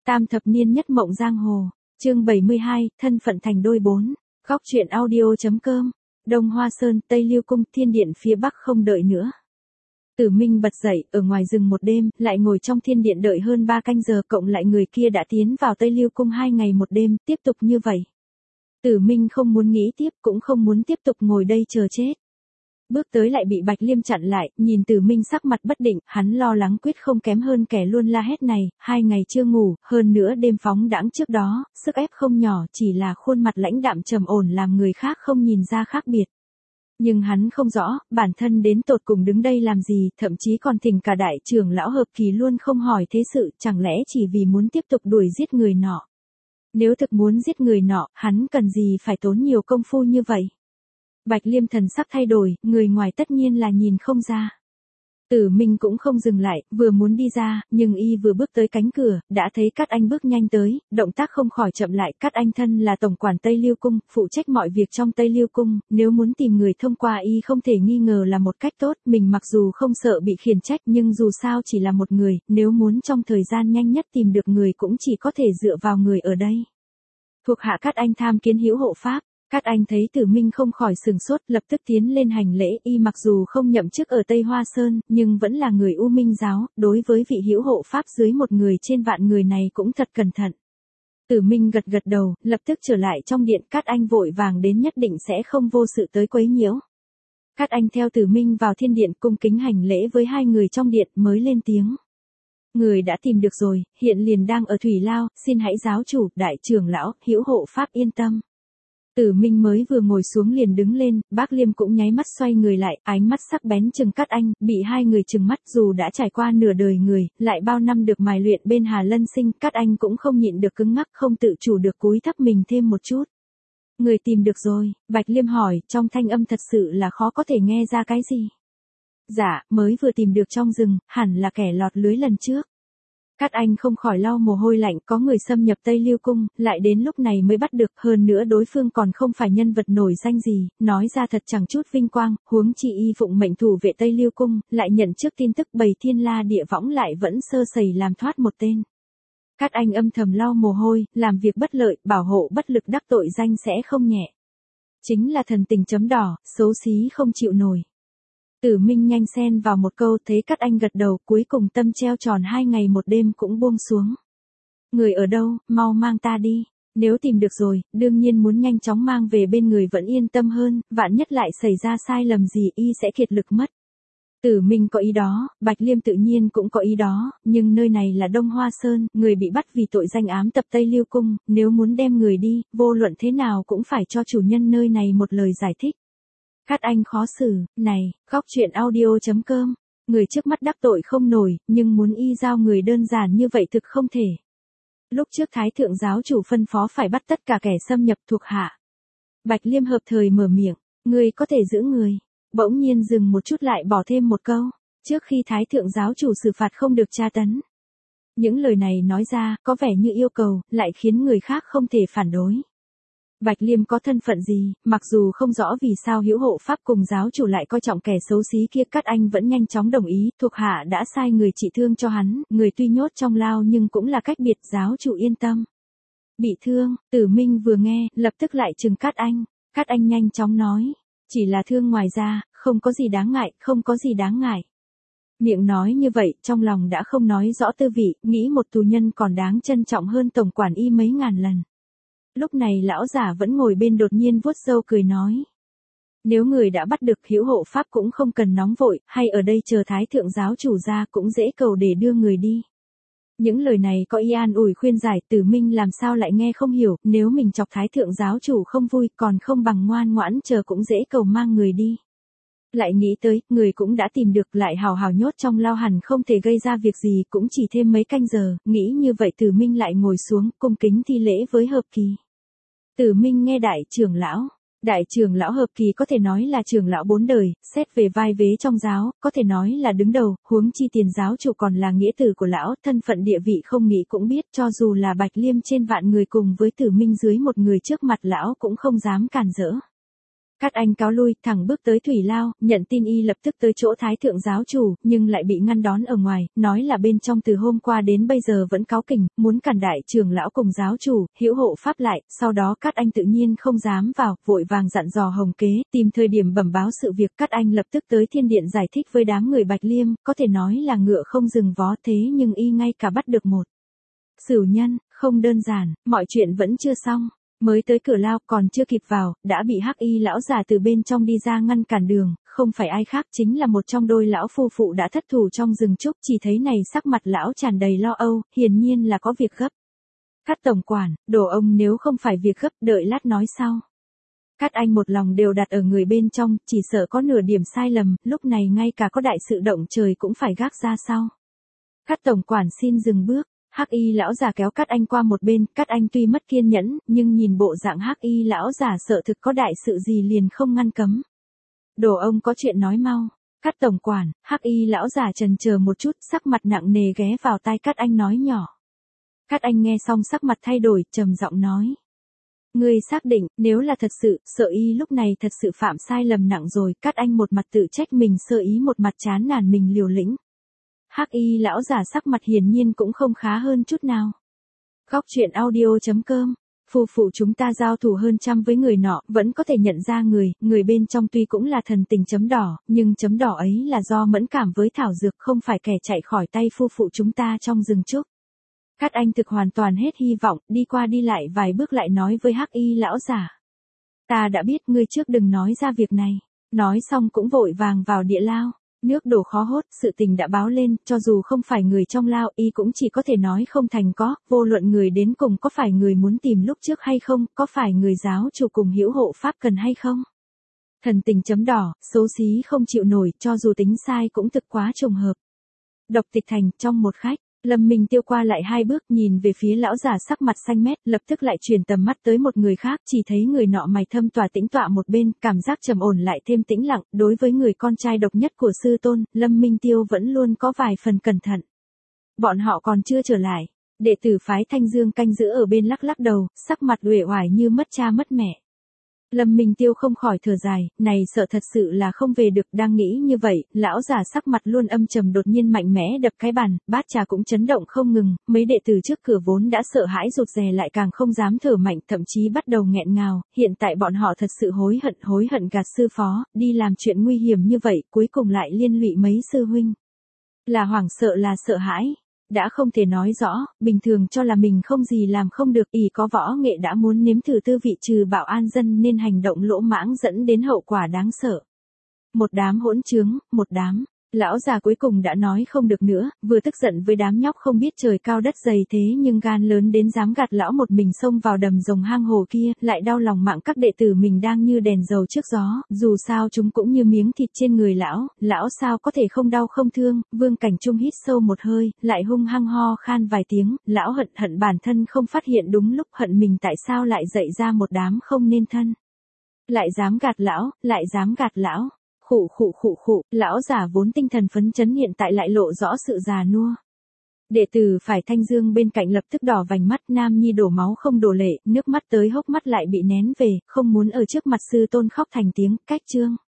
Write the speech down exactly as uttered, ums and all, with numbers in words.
Tam thập niên nhất mộng giang hồ, chương bảy mươi hai, thân phận thành đôi bốn. Góc truyện audio.com. Đông Hoa Sơn, Tây Liêu Cung, thiên điện phía bắc không đợi nữa. Tử Minh bật dậy, ở ngoài rừng một đêm, lại ngồi trong thiên điện đợi hơn ba canh giờ, cộng lại người kia đã tiến vào Tây Liêu Cung hai ngày một đêm, tiếp tục như vậy. Tử Minh không muốn nghĩ tiếp, cũng không muốn tiếp tục ngồi đây chờ chết. Bước tới lại bị Bạch Liêm chặn lại, nhìn Tử Minh sắc mặt bất định, hắn lo lắng quyết không kém hơn kẻ luôn la hét này, hai ngày chưa ngủ, hơn nữa đêm phóng đãng trước đó, sức ép không nhỏ, chỉ là khuôn mặt lãnh đạm trầm ổn làm người khác không nhìn ra khác biệt. Nhưng hắn không rõ, bản thân đến tột cùng đứng đây làm gì, thậm chí còn thỉnh cả đại trưởng lão Hợp Kỳ luôn không hỏi thế sự, chẳng lẽ chỉ vì muốn tiếp tục đuổi giết người nọ. Nếu thực muốn giết người nọ, hắn cần gì phải tốn nhiều công phu như vậy? Bạch Liêm thần sắc thay đổi, người ngoài tất nhiên là nhìn không ra. Tử Minh cũng không dừng lại, vừa muốn đi ra, nhưng y vừa bước tới cánh cửa, đã thấy Cát Anh bước nhanh tới, động tác không khỏi chậm lại. Cát Anh thân là tổng quản Tây Liêu Cung, phụ trách mọi việc trong Tây Liêu Cung, nếu muốn tìm người thông qua y không thể nghi ngờ là một cách tốt. Mình mặc dù không sợ bị khiển trách nhưng dù sao chỉ là một người, nếu muốn trong thời gian nhanh nhất tìm được người cũng chỉ có thể dựa vào người ở đây. Thuộc hạ Cát Anh tham kiến hữu hộ pháp. Cát Anh thấy Tử Minh không khỏi sừng sốt, lập tức tiến lên hành lễ. Y mặc dù không nhậm chức ở Tây Hoa Sơn, nhưng vẫn là người U Minh giáo, đối với vị hữu hộ pháp dưới một người trên vạn người này cũng thật cẩn thận. Tử Minh gật gật đầu, lập tức trở lại trong điện. Cát Anh vội vàng đến nhất định sẽ không vô sự tới quấy nhiễu. Cát Anh theo Tử Minh vào thiên điện, cung kính hành lễ với hai người trong điện mới lên tiếng. Người đã tìm được rồi, hiện liền đang ở Thủy Lao, xin hãy giáo chủ, đại trưởng lão, hữu hộ pháp yên tâm. Tử Minh mới vừa ngồi xuống liền đứng lên, Bác Liêm cũng nháy mắt xoay người lại, ánh mắt sắc bén trừng Cát Anh, bị hai người trừng mắt. Dù đã trải qua nửa đời người, lại bao năm được mài luyện bên Hà Lân Sinh, Cát Anh cũng không nhịn được cứng ngắc, không tự chủ được cúi thấp mình thêm một chút. Người tìm được rồi, Bạch Liêm hỏi, trong thanh âm thật sự là khó có thể nghe ra cái gì. Dạ, mới vừa tìm được trong rừng, hẳn là kẻ lọt lưới lần trước. Cát Anh không khỏi lau mồ hôi lạnh, có người xâm nhập Tây Liêu Cung, lại đến lúc này mới bắt được, hơn nữa đối phương còn không phải nhân vật nổi danh gì, nói ra thật chẳng chút vinh quang, huống chi y phụng mệnh thủ vệ Tây Liêu Cung, lại nhận trước tin tức bầy thiên la địa võng lại vẫn sơ sẩy làm thoát một tên. Cát Anh âm thầm lau mồ hôi, làm việc bất lợi, bảo hộ bất lực đắc tội danh sẽ không nhẹ. Chính là thần tình chấm đỏ, xấu xí không chịu nổi. Tử Minh nhanh xen vào một câu, thấy Cát Anh gật đầu, cuối cùng tâm treo tròn hai ngày một đêm cũng buông xuống. Người ở đâu, mau mang ta đi. Nếu tìm được rồi, đương nhiên muốn nhanh chóng mang về bên người vẫn yên tâm hơn, vạn nhất lại xảy ra sai lầm gì y sẽ kiệt lực mất. Tử Minh có ý đó, Bạch Liêm tự nhiên cũng có ý đó, nhưng nơi này là Đông Hoa Sơn, người bị bắt vì tội danh ám tập Tây Liêu Cung, nếu muốn đem người đi, vô luận thế nào cũng phải cho chủ nhân nơi này một lời giải thích. Cát Anh khó xử, này, góc truyện audio.com, người trước mắt đắc tội không nổi, nhưng muốn y giao người đơn giản như vậy thực không thể. Lúc trước Thái Thượng giáo chủ phân phó phải bắt tất cả kẻ xâm nhập thuộc hạ. Bạch Liêm hợp thời mở miệng, người có thể giữ người, bỗng nhiên dừng một chút lại bỏ thêm một câu, trước khi Thái Thượng giáo chủ xử phạt không được tra tấn. Những lời này nói ra, có vẻ như yêu cầu, lại khiến người khác không thể phản đối. Bạch Liêm có thân phận gì, mặc dù không rõ vì sao hữu hộ pháp cùng giáo chủ lại coi trọng kẻ xấu xí kia, Cát Anh vẫn nhanh chóng đồng ý, thuộc hạ đã sai người trị thương cho hắn, người tuy nhốt trong lao nhưng cũng là cách biệt, giáo chủ yên tâm. Bị thương, Tử Minh vừa nghe, lập tức lại trừng Cát Anh, Cát Anh nhanh chóng nói, chỉ là thương ngoài ra, không có gì đáng ngại, không có gì đáng ngại. Miệng nói như vậy, trong lòng đã không nói rõ tư vị, nghĩ một tù nhân còn đáng trân trọng hơn tổng quản y mấy ngàn lần. Lúc này lão giả vẫn ngồi bên đột nhiên vuốt râu cười nói. Nếu người đã bắt được hữu hộ pháp cũng không cần nóng vội, hay ở đây chờ Thái Thượng giáo chủ ra cũng dễ cầu để đưa người đi. Những lời này có ý an ủi khuyên giải, Tử Minh làm sao lại nghe không hiểu, nếu mình chọc Thái Thượng giáo chủ không vui còn không bằng ngoan ngoãn chờ cũng dễ cầu mang người đi. Lại nghĩ tới, người cũng đã tìm được, lại hào hào nhốt trong lao hẳn không thể gây ra việc gì, cũng chỉ thêm mấy canh giờ, nghĩ như vậy Tử Minh lại ngồi xuống, cung kính thi lễ với Hợp Kỳ. Tử Minh nghe đại trưởng lão, đại trưởng lão Hợp Kỳ có thể nói là trưởng lão bốn đời, xét về vai vế trong giáo, có thể nói là đứng đầu, huống chi tiền giáo chủ còn là nghĩa tử của lão, thân phận địa vị không nghĩ cũng biết, cho dù là Bạch Liêm trên vạn người cùng với Tử Minh dưới một người trước mặt lão cũng không dám cản rỡ. Các anh cáo lui, thẳng bước tới thủy lao, nhận tin y lập tức tới chỗ thái thượng giáo chủ, nhưng lại bị ngăn đón ở ngoài, nói là bên trong từ hôm qua đến bây giờ vẫn cáu kỉnh, muốn cản đại trưởng lão cùng giáo chủ, hữu hộ pháp lại, sau đó các anh tự nhiên không dám vào, vội vàng dặn dò Hồng Kế, tìm thời điểm bẩm báo sự việc. Các anh lập tức tới thiên điện giải thích với đám người Bạch Liêm, có thể nói là ngựa không dừng vó, thế nhưng y ngay cả bắt được một sửu nhân, không đơn giản, mọi chuyện vẫn chưa xong. Mới tới cửa lao còn chưa kịp vào, đã bị hắc y lão già từ bên trong đi ra ngăn cản đường, không phải ai khác chính là một trong đôi lão phu phụ đã thất thủ trong rừng trúc, chỉ thấy này sắc mặt lão tràn đầy lo âu, hiển nhiên là có việc gấp. Cát tổng quản, đồ ông nếu không phải việc gấp, đợi lát nói sau. Các anh một lòng đều đặt ở người bên trong, chỉ sợ có nửa điểm sai lầm, lúc này ngay cả có đại sự động trời cũng phải gác ra sau. Cát tổng quản xin dừng bước. Hắc y lão già kéo Cát Anh qua một bên, Cát Anh tuy mất kiên nhẫn, nhưng nhìn bộ dạng hắc y lão già sợ thực có đại sự gì liền không ngăn cấm. Đồ ông có chuyện nói mau. Cát tổng quản, hắc y lão già chần chờ một chút, sắc mặt nặng nề ghé vào tai Cát Anh nói nhỏ. Cát Anh nghe xong sắc mặt thay đổi, trầm giọng nói. Ngươi xác định, nếu là thật sự, sợ y lúc này thật sự phạm sai lầm nặng rồi. Cát Anh một mặt tự trách mình, sợ ý một mặt chán nản mình liều lĩnh. Hắc y lão giả sắc mặt hiển nhiên cũng không khá hơn chút nào. Góc truyện audio chấm com. Phu phụ chúng ta giao thủ hơn trăm với người nọ, vẫn có thể nhận ra người, người bên trong tuy cũng là thần tình chấm đỏ, nhưng chấm đỏ ấy là do mẫn cảm với thảo dược, không phải kẻ chạy khỏi tay phu phụ chúng ta trong rừng trúc. Cát Anh thực hoàn toàn hết hy vọng, đi qua đi lại vài bước lại nói với hắc y lão giả. Ta đã biết, ngươi trước đừng nói ra việc này. Nói xong cũng vội vàng vào địa lao. Nước đổ khó hốt, sự tình đã báo lên, cho dù không phải người trong lao, y cũng chỉ có thể nói không thành có, vô luận người đến cùng có phải người muốn tìm lúc trước hay không, có phải người giáo chủ cùng hữu hộ pháp cần hay không. Thần tình chấm đỏ, xấu xí không chịu nổi, cho dù tính sai cũng thực quá trùng hợp. Độc Tịch Thành, trong một khách. Lâm Minh Tiêu qua lại hai bước nhìn về phía lão già sắc mặt xanh mét, lập tức lại chuyển tầm mắt tới một người khác, chỉ thấy người nọ mày thâm tỏa tĩnh tọa một bên, cảm giác trầm ổn lại thêm tĩnh lặng, đối với người con trai độc nhất của sư tôn, Lâm Minh Tiêu vẫn luôn có vài phần cẩn thận. Bọn họ còn chưa trở lại, đệ tử phái Thanh Dương canh giữ ở bên lắc lắc đầu, sắc mặt uể oải như mất cha mất mẹ. Lâm Minh Tiêu không khỏi thở dài, này sợ thật sự là không về được, đang nghĩ như vậy, lão già sắc mặt luôn âm trầm đột nhiên mạnh mẽ đập cái bàn, bát trà cũng chấn động không ngừng, mấy đệ tử trước cửa vốn đã sợ hãi rụt rè lại càng không dám thở mạnh, thậm chí bắt đầu nghẹn ngào, hiện tại bọn họ thật sự hối hận hối hận gạt sư phó, đi làm chuyện nguy hiểm như vậy, cuối cùng lại liên lụy mấy sư huynh. Là hoảng sợ là sợ hãi. Đã không thể nói rõ, bình thường cho là mình không gì làm không được, ỷ có võ nghệ đã muốn nếm thử tư vị trừ bạo an dân nên hành động lỗ mãng dẫn đến hậu quả đáng sợ. Một đám hỗn trướng, một đám, lão già cuối cùng đã nói không được nữa, vừa tức giận với đám nhóc không biết trời cao đất dày thế nhưng gan lớn đến dám gạt lão một mình xông vào đầm rồng hang hồ kia, lại đau lòng mạng các đệ tử mình đang như đèn dầu trước gió, dù sao chúng cũng như miếng thịt trên người lão, lão sao có thể không đau không thương. Vương Cảnh Trung hít sâu một hơi, lại hung hăng ho khan vài tiếng, lão hận hận bản thân không phát hiện đúng lúc, hận mình tại sao lại dậy ra một đám không nên thân. Lại dám gạt lão, lại dám gạt lão. Khụ khụ khụ khụ, lão già vốn tinh thần phấn chấn hiện tại lại lộ rõ sự già nua. Đệ tử phải Thanh Dương bên cạnh lập tức đỏ vành mắt, nam nhi đổ máu không đổ lệ, nước mắt tới hốc mắt lại bị nén về, không muốn ở trước mặt sư tôn khóc thành tiếng, cách chương.